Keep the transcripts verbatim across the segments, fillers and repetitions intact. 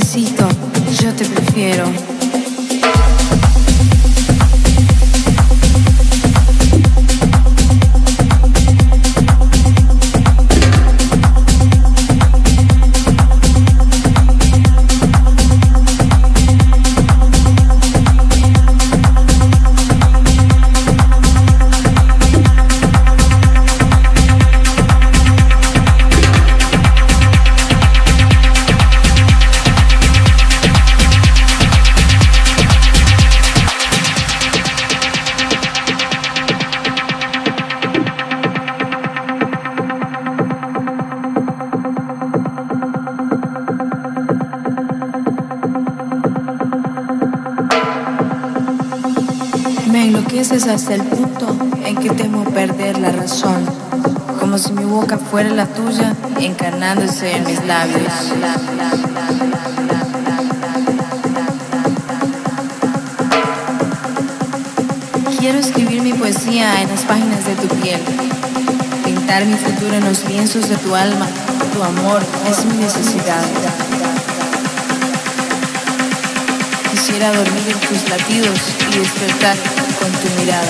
necesito, yo te prefiero. Me enloqueces hasta el punto en que temo perder la razón, como si mi boca fuera la tuya, encarnándose en mis labios. Quiero escribir mi poesía en las páginas de tu piel, pintar mi futuro en los lienzos de tu alma. Tu amor es mi necesidad. Quisiera dormir en tus latidos y despertar con tu mirada.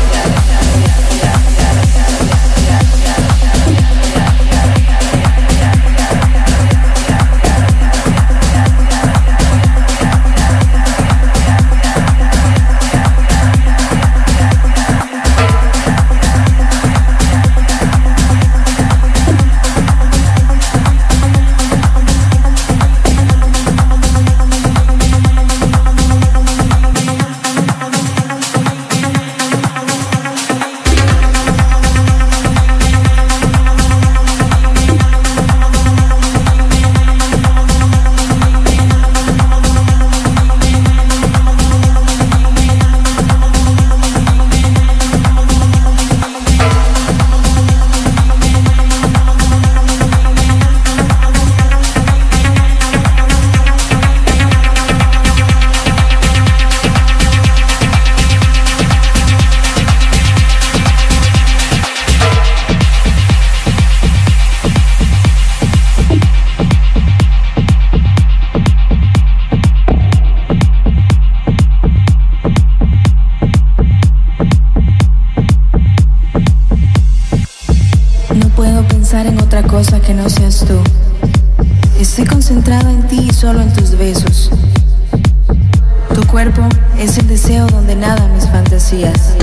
En otra cosa que no seas tú. Estoy concentrada en ti y solo en tus besos. Tu cuerpo es el deseo donde nadan mis fantasías.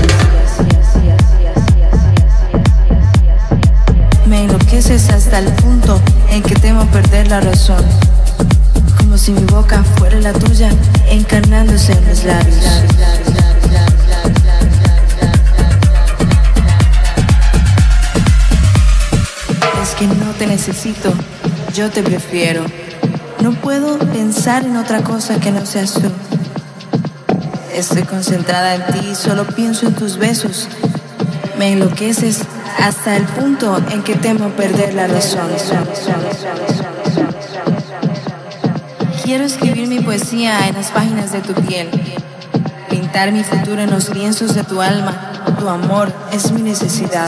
Me enloqueces hasta el punto en que temo perder la razón, como si mi boca fuera la tuya, encarnándose en mis labios. Que no te necesito, yo te prefiero. No puedo pensar en otra cosa que no seas tú. Estoy concentrada en ti y solo pienso en tus besos. Me enloqueces hasta el punto en que temo perder la razón. Quiero escribir mi poesía en las páginas de tu piel, pintar mi futuro en los lienzos de tu alma. Tu amor es mi necesidad.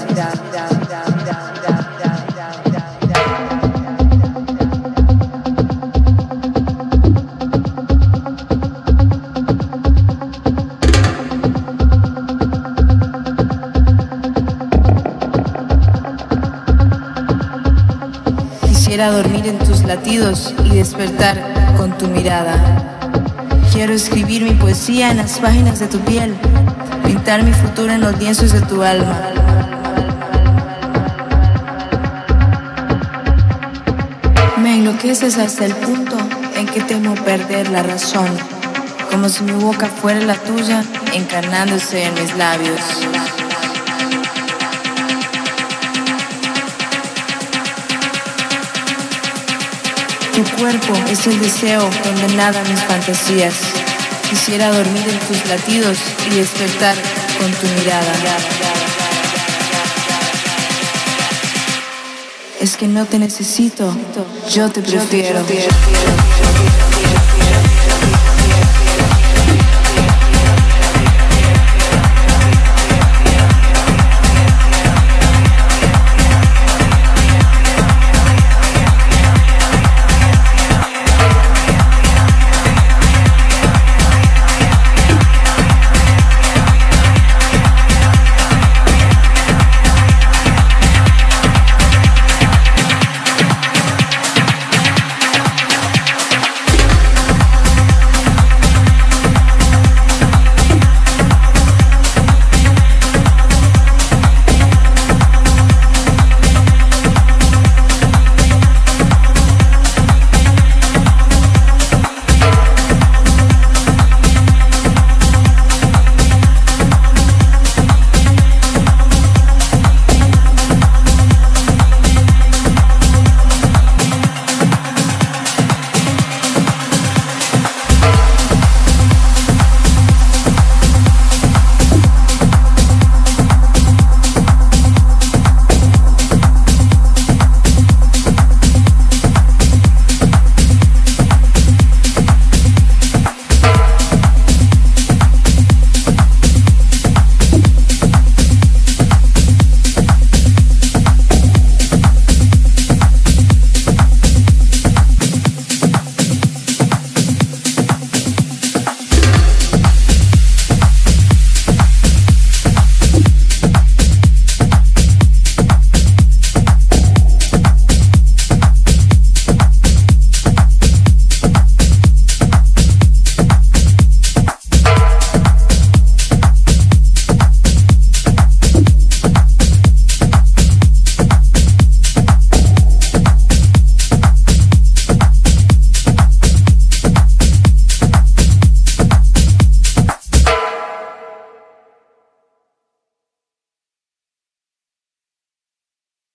Quisiera dormir en tus latidos y despertar con tu mirada. Quiero escribir mi poesía en las páginas de tu piel, pintar mi futuro en los lienzos de tu alma. Me enloqueces hasta el punto en que temo perder la razón, como si mi boca fuera la tuya, encarnándose en mis labios. Tu cuerpo es el deseo donde nadan mis fantasías. Quisiera dormir en tus latidos y despertar con tu mirada. Es que no te necesito, yo te prefiero.